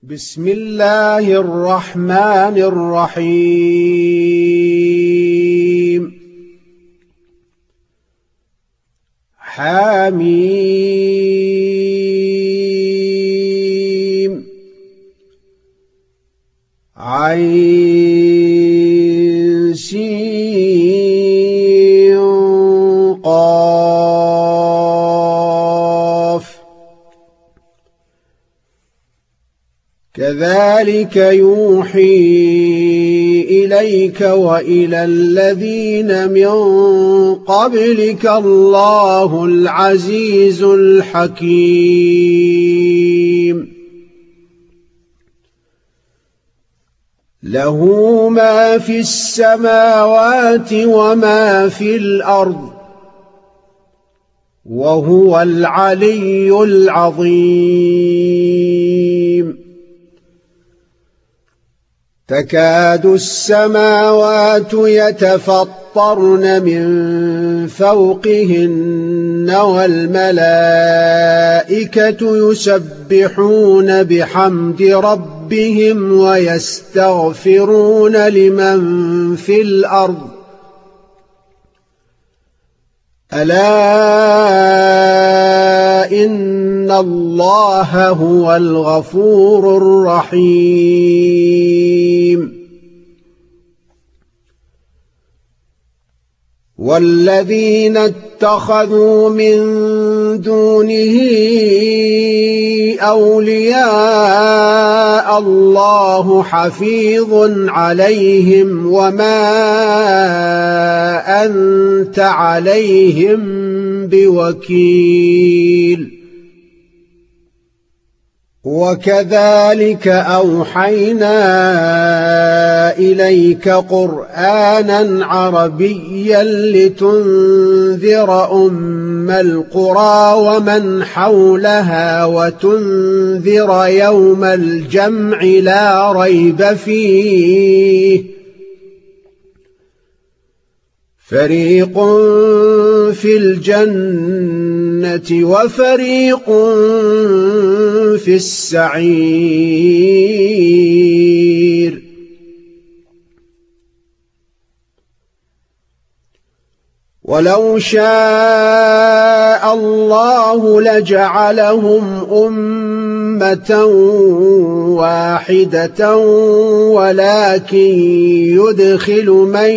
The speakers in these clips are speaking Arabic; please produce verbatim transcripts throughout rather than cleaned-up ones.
بسم الله الرحمن الرحيم حميم عين سين قاف كذلك يوحي إليك وإلى الذين من قبلك الله العزيز الحكيم له ما في السماوات وما في الأرض وهو العلي العظيم تكاد السماوات يتفطرن من فوقهن والملائكة يسبحون بحمد ربهم ويستغفرون لمن في الأرض ألا إن الله هو الغفور الرحيم والذين اتخذوا من دونه أولياء الله حفيظ عليهم وما أنت عليهم بوكيل وكذلك أوحينا إليك قرآنا عربيا لتنذر أم القرى ومن حولها وتنذر يوم الجمع لا ريب فيه فريق في الجنة وفريق في السعير ولو شاء الله لجعلهم أمة واحدة ولكن يدخل من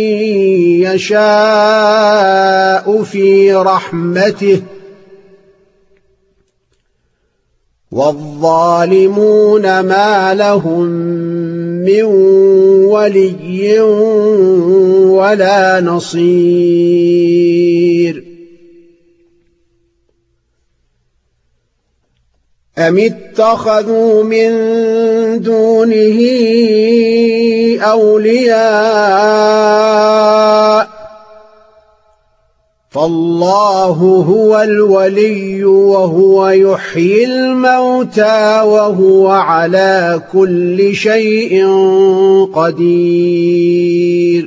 يشاء في رحمته والظالمون ما لهم من ولي ولا نصير أم اتخذوا من دونه أولياء فالله هو الولي وهو يحيي الموتى وهو على كل شيء قدير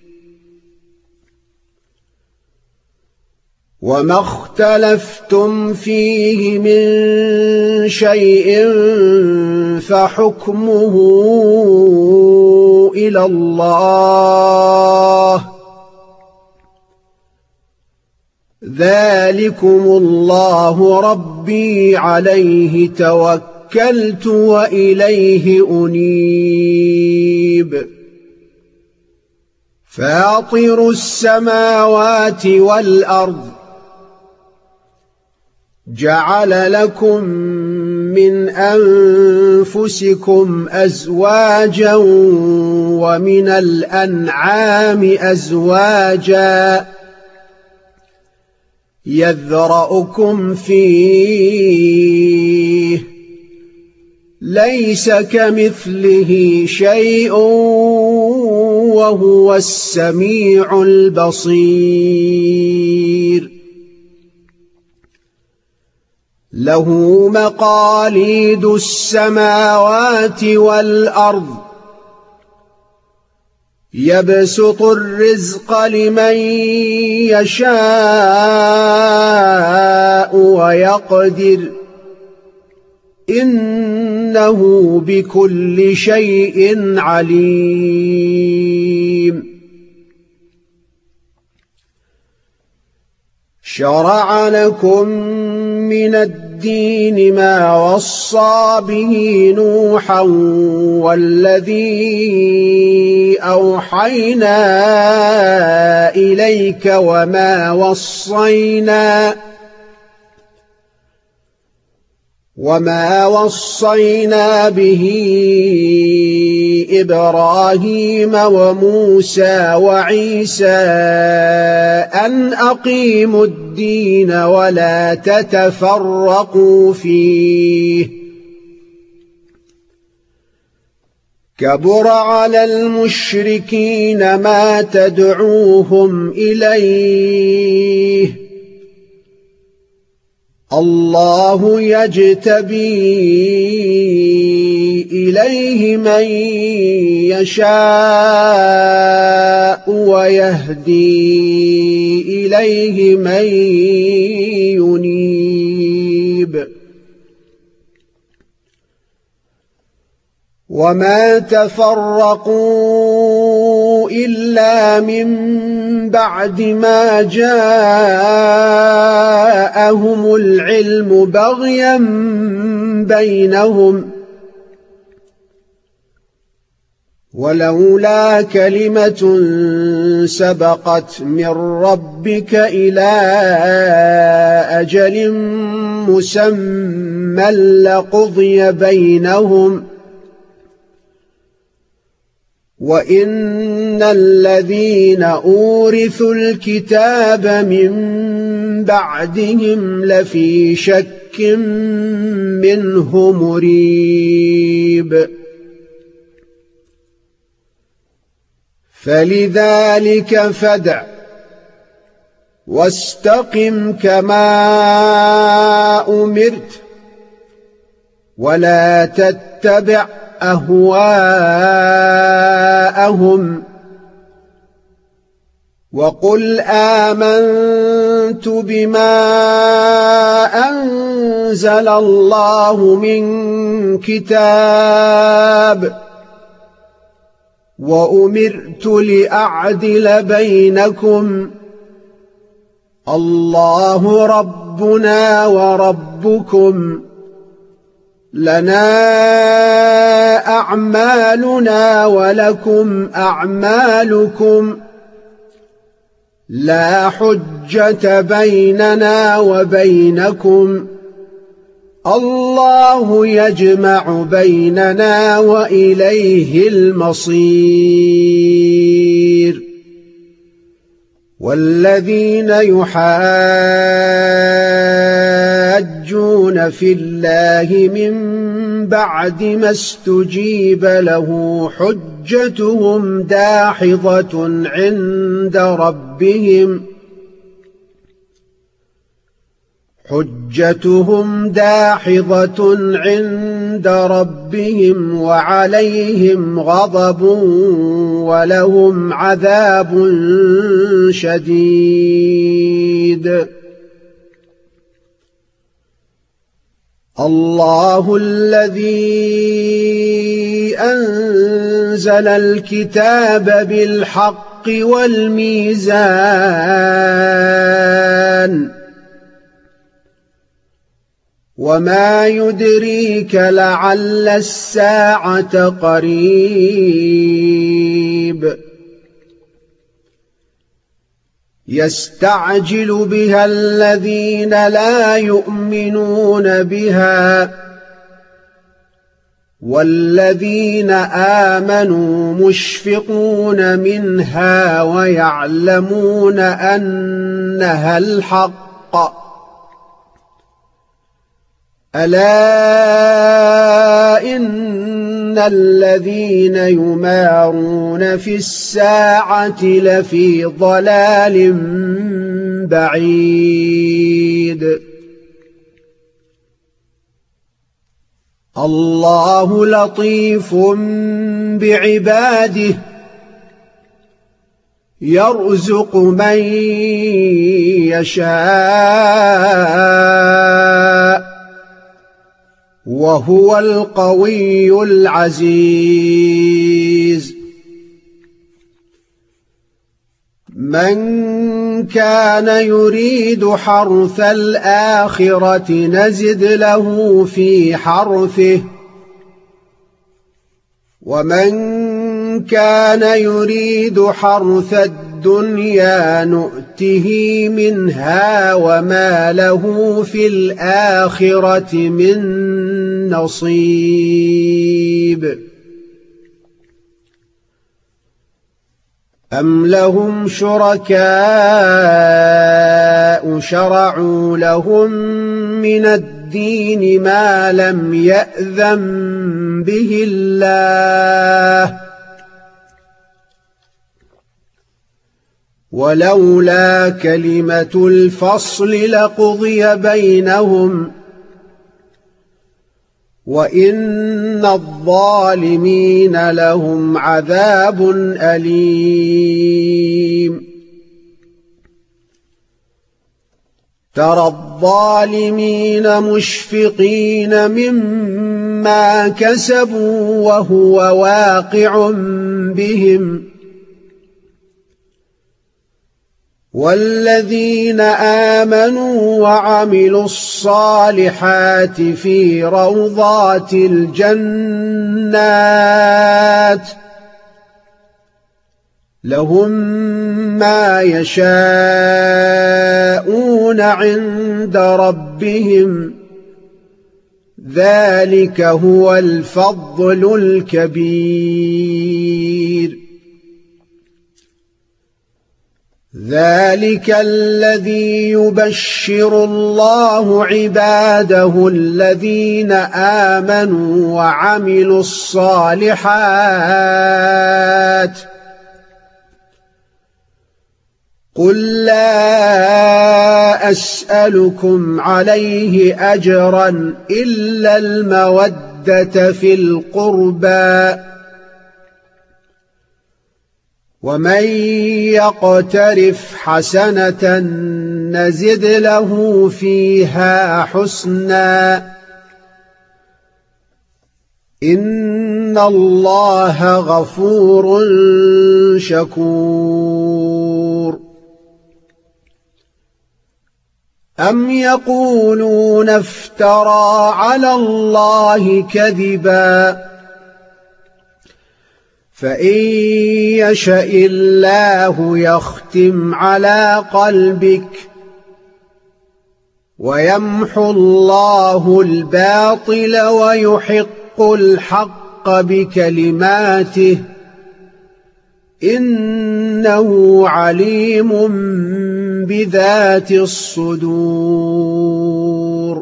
وما اختلفتم فيه من شيء فحكمه إلى الله ذلكم الله ربي عليه توكلت وإليه أنيب فاطر السماوات والأرض جعل لكم من أنفسكم أزواجا ومن الأنعام أزواجا يذرأكم فيه ليس كمثله شيء وهو السميع البصير له مقاليد السماوات والأرض يبسط الرزق لمن يشاء ويقدر إنه بكل شيء عليم. شرع لكم من الدين ما وصى به نوحا والذي أوحينا إليك وما وصينا وما وصينا به إبراهيم وموسى وعيسى أن أقيموا الدين ولا تتفرقوا فيه. كبر على المشركين ما تدعوهم إليه. الله يجتبي إليه من يشاء ويهدي إليه من ينيب. وما تفرقوا إلا من بعد ما جاءهم العلم بغيا بينهم ولولا كلمة سبقت من ربك إلى أجل مسمى لقضي بينهم وإن الذين أورثوا الكتاب من بعدهم لفي شك منه مريب. فلذلك فادع واستقم كما أمرت ولا تتبع أهواءهم وقل آمنت بما أنزل الله من كتاب وأمرت لأعدل بينكم الله ربنا وربكم لنا أعمالنا ولكم أعمالكم لا حجة بيننا وبينكم الله يجمع بيننا وإليه المصير. والذين يحاجون في الله من بعد ما استجيب له حجتهم داحضة عند ربهم حجتهم داحضة عند ربهم وعليهم غضب ولهم عذاب شديد. الله الذي أنزل الكتاب بالحق والميزان وما يدريك لعل الساعة قريب. يستعجل بها الذين لا يؤمنون بها والذين آمنوا مشفقون منها ويعلمون أنها الحق. ألا إن الذين يمارون في الساعة لفي ضلال بعيد. الله لطيف بعباده يرزق من يشاء وهو القوي العزيز. من كان يريد حرث الآخرة نزد له في حرثه، ومن كان يريد حرث الدنيا نؤته منها وما له في الآخرة من نصيب. أم لهم شركاء شرعوا لهم من الدين ما لم يأذن به الله، ولولا كلمة الفصل لقضي بينهم، وإن الظالمين لهم عذاب أليم. ترى الظالمين مشفقين مما كسبوا وهو واقع بهم، والذين آمنوا وعملوا الصالحات في روضات الجنات لهم ما يشاءون عند ربهم، ذلك هو الفضل الكبير. ذلك الذي يبشر الله عباده الذين آمنوا وعملوا الصالحات. قل لا أسألكم عليه أجرا إلا المودة في القربى، ومن يقترف حسنة نزد له فيها حسنا، إن الله غفور شكور. أم يقولون افترى على الله كذبا، فإن يشأ الله يختم على قلبك ويمحو الله الباطل ويحق الحق بكلماته، إنه عليم بذات الصدور.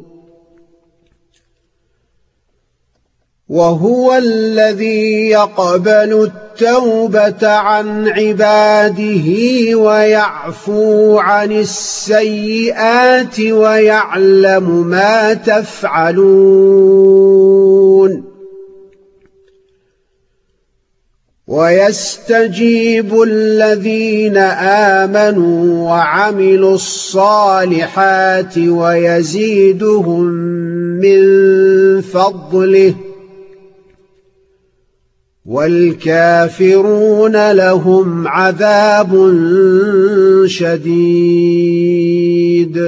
وهو الذي يقبل التوبة عن عباده ويعفو عن السيئات ويعلم ما تفعلون، ويستجيب الذين آمنوا وعملوا الصالحات ويزيدهم من فضله، والكافرون لهم عذاب شديد.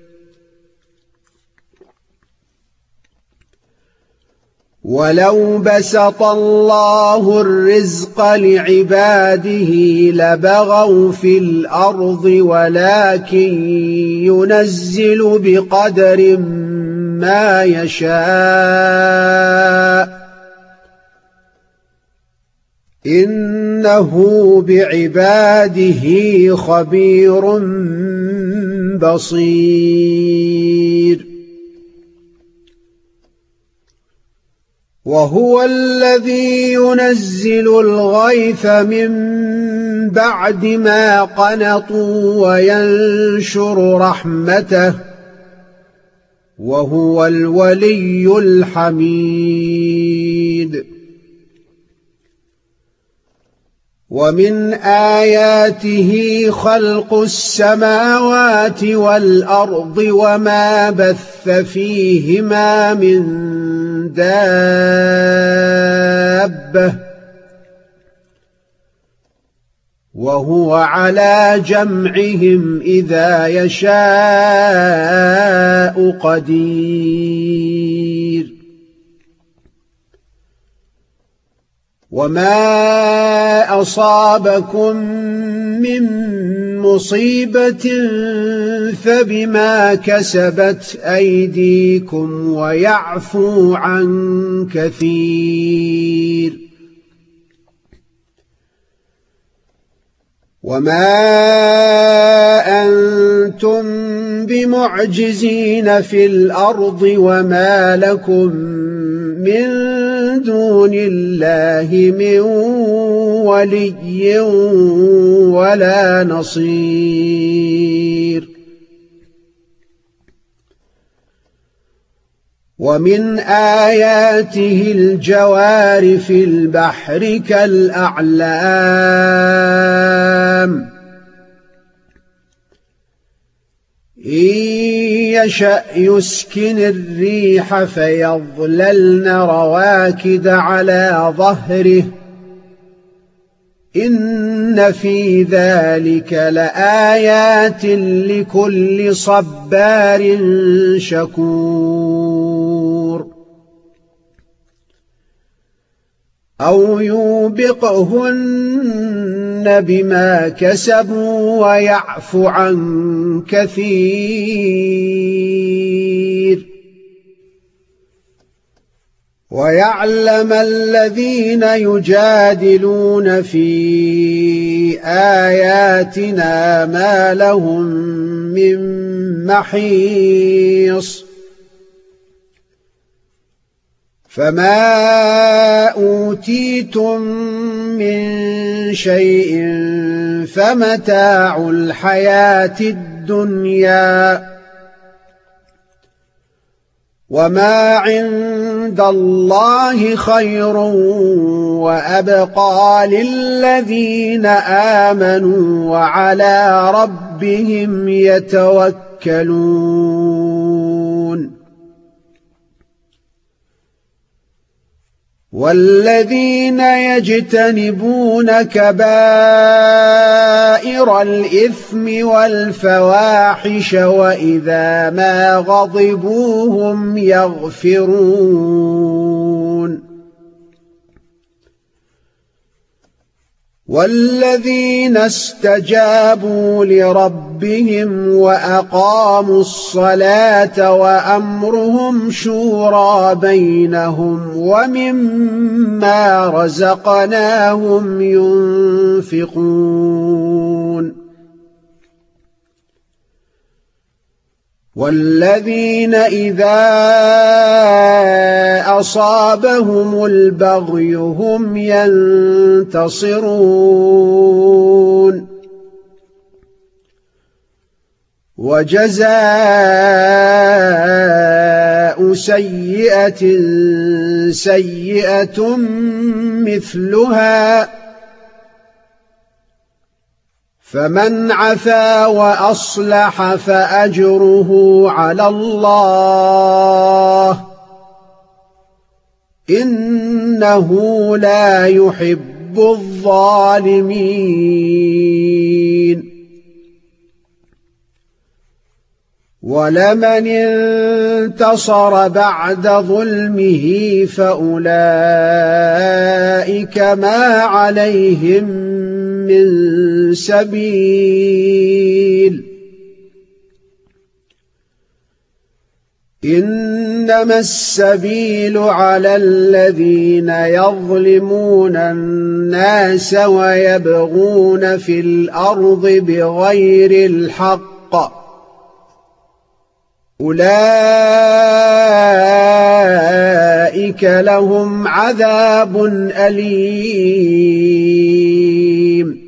ولو بسط الله الرزق لعباده لبغوا في الأرض، ولكن ينزل بقدر ما يشاء، إنه بعباده خبير بصير. وهو الذي ينزل الغيث من بعد ما قنطوا وينشر رحمته، وهو الولي الحميد. ومن آياته خلق السماوات والأرض وما بث فيهما من دابة وهو على جمعهم إذا يشاء قدير وما أصابكم من مصيبة فبما كسبت أيديكم ويعفو عن كثير وما أنتم بمعجزين في الأرض وما لكم من دون الله من ولي ولا نصير ومن آياته الجوار في البحر كالأعلام إن يشأ يسكن الريح فيظللن رواكد على ظهره إن في ذلك لآيات لكل صبار شكور أو يوبقهن بما كسبوا ويعفو عن كثير ويعلم الذين يجادلون في آياتنا ما لهم من محيص فما أوتيتم من شيء فمتاع الحياة الدنيا وما عند الله خير وأبقى للذين آمنوا وعلى ربهم يتوكلون والذين يجتنبون كبائر الإثم والفواحش وإذا ما غضبوا هم يغفرون والذين استجابوا لربهم وأقاموا الصلاة وأمرهم شورى بينهم ومما رزقناهم ينفقون والذين إذا أصابهم البغي هم ينتصرون وجزاء سيئة سيئة مثلها فمن عفا وأصلح فأجره على الله إنه لا يحب الظالمين ولمن انتصر بعد ظلمه فأولئك ما عليهم من سبيل إنما السبيل على الذين يظلمون الناس ويبغون في الأرض بغير الحق أولئك لهم عذاب أليم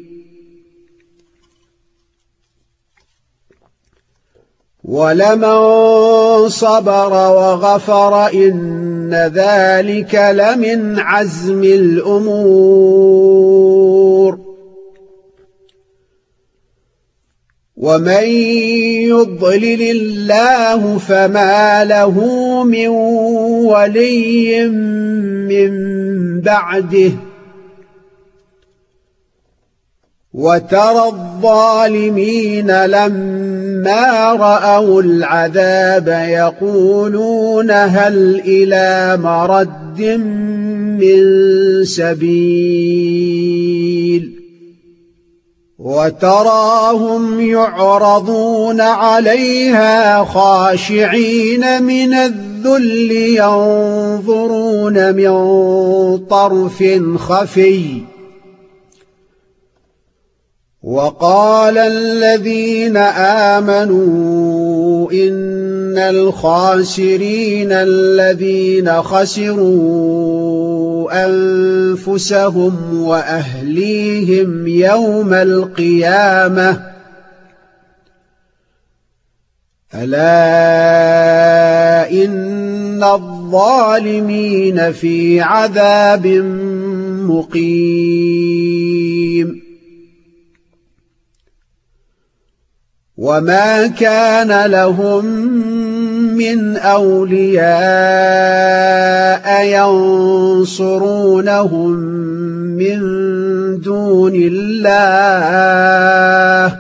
ولمن صبر وغفر إن ذلك لمن عزم الأمور ومن يضلل الله فما له من ولي من بعده وترى الظالمين لما رأوا العذاب يقولون هل إلى مرد من سبيل وتراهم يعرضون عليها خاشعين من الذل ينظرون من طرف خفي وقال الذين آمنوا إن الخاسرين الذين خسروا أنفسهم وأهليهم يوم القيامة ألا إن الظالمين في عذاب مقيم وما كان لهم من أولياء ينصرونهم من دون الله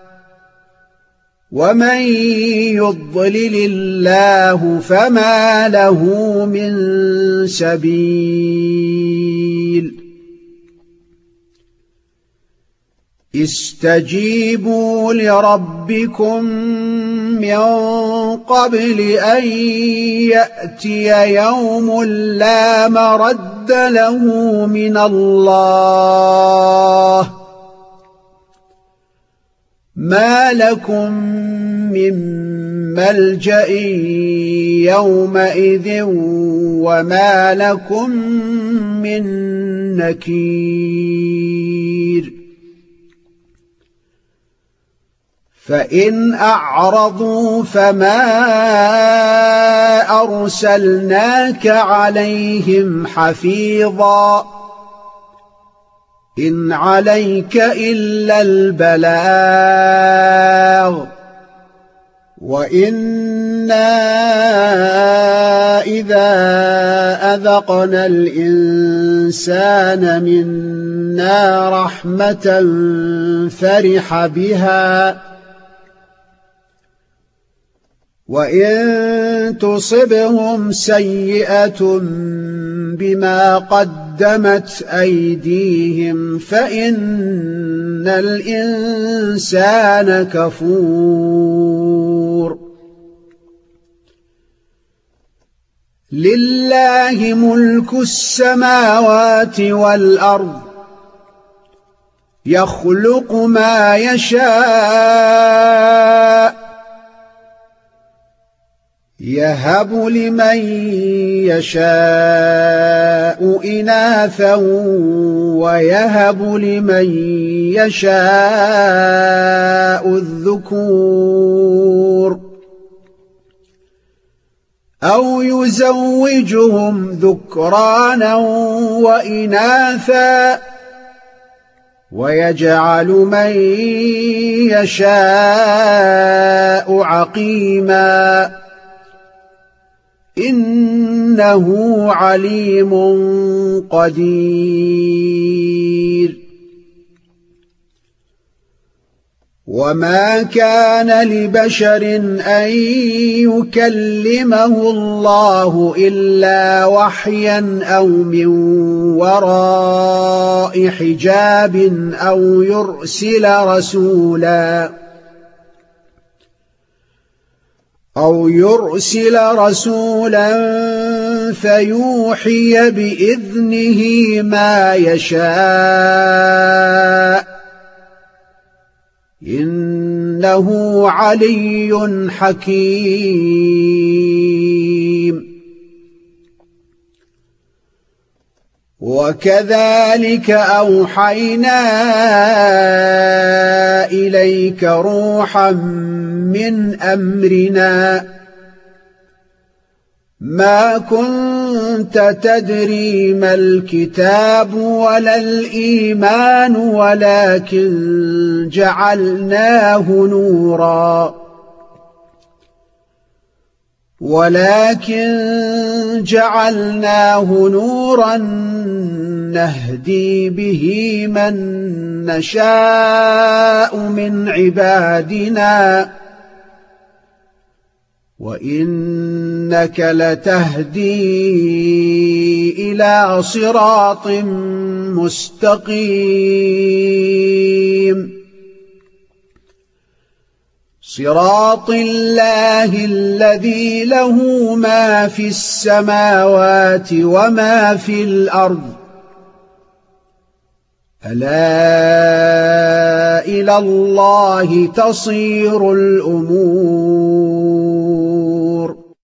ومن يضلل الله فما له من سبيل استجيبوا لربكم من قبل أن يأتي يوم لا مرد له من الله ما لكم من ملجأ يومئذ وما لكم من نكير فإن أعرضوا فما أرسلناك عليهم حفيظا إن عليك إلا البلاغ وإنا إذا أذقنا الإنسان منا رحمة فرح بها وإن تصبهم سيئة بما قدمت أيديهم فإن الإنسان كفور لله ملك السماوات والأرض يخلق ما يشاء يهب لمن يشاء إناثا ويهب لمن يشاء الذكور أو يزوجهم ذكرانا وإناثا ويجعل من يشاء عقيما إنه عليم قدير وما كان لبشر أن يكلمه الله إلا وحيا أو من وراء حجاب أو يرسل رسولا أو يرسل رسولا فيوحي بإذنه ما يشاء إنه علي حكيم وكذلك أوحينا إليك روحا من أمرنا ما كنت كنت تدري ما الكتاب ولا الإيمان ولكن جعلناه نورا ولكن جعلناه نورا نهدي به من نشاء من عبادنا وإنك لتهدي إلى صراط مستقيم صراط الله الذي له ما في السماوات وما في الأرض ألا إلى الله تصير الأمور